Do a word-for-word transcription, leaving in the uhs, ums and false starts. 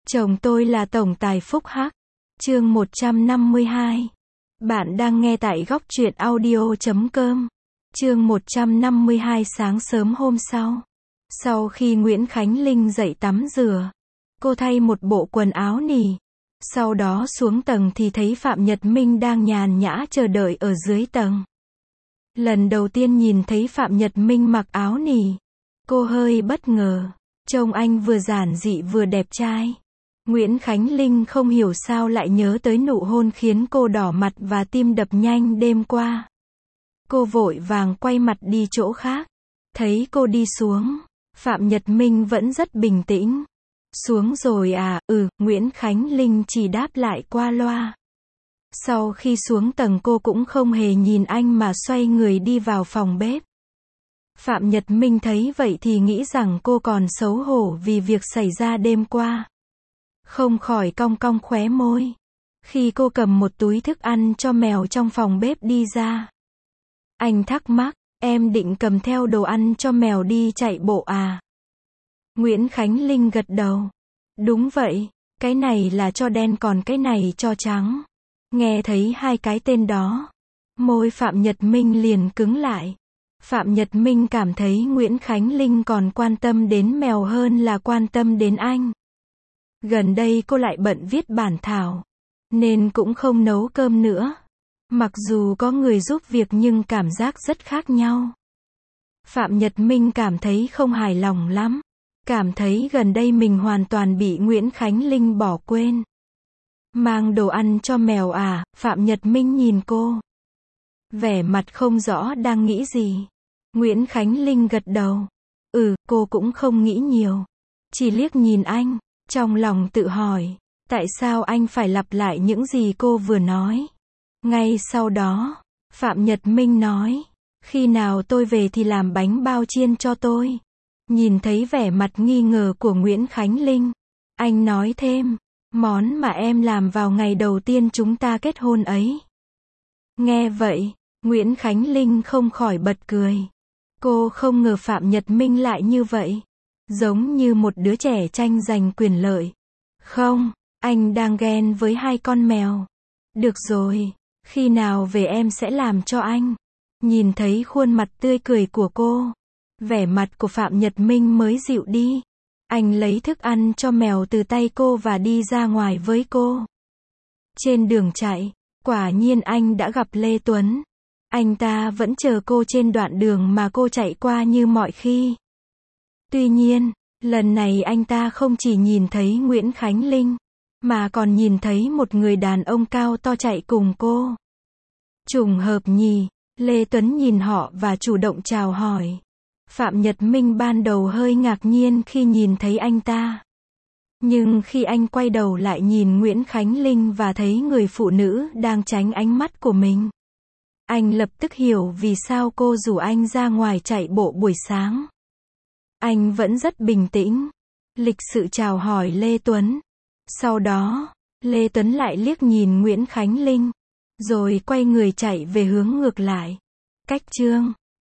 Chồng tôi là tổng tài phúc hắc. Chương một trăm năm mươi hai. Bạn đang nghe tại góc truyện audio chấm com. Chương một trăm năm mươi hai. Sáng sớm hôm sau, sau khi Nguyễn Khánh Linh dậy tắm rửa, cô thay một bộ quần áo nỉ. Sau đó xuống tầng thì thấy Phạm Nhật Minh đang nhàn nhã chờ đợi ở dưới tầng. Lần đầu tiên nhìn thấy Phạm Nhật Minh mặc áo nỉ, cô hơi bất ngờ. Trông anh vừa giản dị vừa đẹp trai. Nguyễn Khánh Linh không hiểu sao lại nhớ tới nụ hôn khiến cô đỏ mặt và tim đập nhanh đêm qua. Cô vội vàng quay mặt đi chỗ khác. Thấy cô đi xuống, Phạm Nhật Minh vẫn rất bình tĩnh. Xuống rồi à? Ừ, Nguyễn Khánh Linh chỉ đáp lại qua loa. Sau khi xuống tầng cô cũng không hề nhìn anh mà xoay người đi vào phòng bếp. Phạm Nhật Minh thấy vậy thì nghĩ rằng cô còn xấu hổ vì việc xảy ra đêm qua. Không khỏi cong cong khóe môi. Khi cô cầm một túi thức ăn cho mèo trong phòng bếp đi ra, anh thắc mắc, em định cầm theo đồ ăn cho mèo đi chạy bộ à? Nguyễn Khánh Linh gật đầu. Đúng vậy, cái này là cho đen còn cái này cho trắng. Nghe thấy hai cái tên đó, môi Phạm Nhật Minh liền cứng lại. Phạm Nhật Minh cảm thấy Nguyễn Khánh Linh còn quan tâm đến mèo hơn là quan tâm đến anh. Gần đây cô lại bận viết bản thảo, nên cũng không nấu cơm nữa. Mặc dù có người giúp việc nhưng cảm giác rất khác nhau. Phạm Nhật Minh cảm thấy không hài lòng lắm. Cảm thấy gần đây mình hoàn toàn bị Nguyễn Khánh Linh bỏ quên. Mang đồ ăn cho mèo à? Phạm Nhật Minh nhìn cô, vẻ mặt không rõ đang nghĩ gì. Nguyễn Khánh Linh gật đầu. Ừ, cô cũng không nghĩ nhiều. Chỉ liếc nhìn anh, trong lòng tự hỏi, tại sao anh phải lặp lại những gì cô vừa nói. Ngay sau đó, Phạm Nhật Minh nói, khi nào tôi về thì làm bánh bao chiên cho tôi. Nhìn thấy vẻ mặt nghi ngờ của Nguyễn Khánh Linh, anh nói thêm, món mà em làm vào ngày đầu tiên chúng ta kết hôn ấy. Nghe vậy, Nguyễn Khánh Linh không khỏi bật cười. Cô không ngờ Phạm Nhật Minh lại như vậy. Giống như một đứa trẻ tranh giành quyền lợi. Không, anh đang ghen với hai con mèo. Được rồi, khi nào về em sẽ làm cho anh. Nhìn thấy khuôn mặt tươi cười của cô, vẻ mặt của Phạm Nhật Minh mới dịu đi. Anh lấy thức ăn cho mèo từ tay cô và đi ra ngoài với cô. Trên đường chạy, quả nhiên anh đã gặp Lê Tuấn. Anh ta vẫn chờ cô trên đoạn đường mà cô chạy qua như mọi khi. Tuy nhiên, lần này anh ta không chỉ nhìn thấy Nguyễn Khánh Linh, mà còn nhìn thấy một người đàn ông cao to chạy cùng cô. Trùng hợp nhỉ? Lê Tuấn nhìn họ và chủ động chào hỏi. Phạm Nhật Minh ban đầu hơi ngạc nhiên khi nhìn thấy anh ta. Nhưng khi anh quay đầu lại nhìn Nguyễn Khánh Linh và thấy người phụ nữ đang tránh ánh mắt của mình, anh lập tức hiểu vì sao cô rủ anh ra ngoài chạy bộ buổi sáng. Anh vẫn rất bình tĩnh, lịch sự chào hỏi Lê Tuấn. Sau đó, Lê Tuấn lại liếc nhìn Nguyễn Khánh Linh, rồi quay người chạy về hướng ngược lại. Cách chương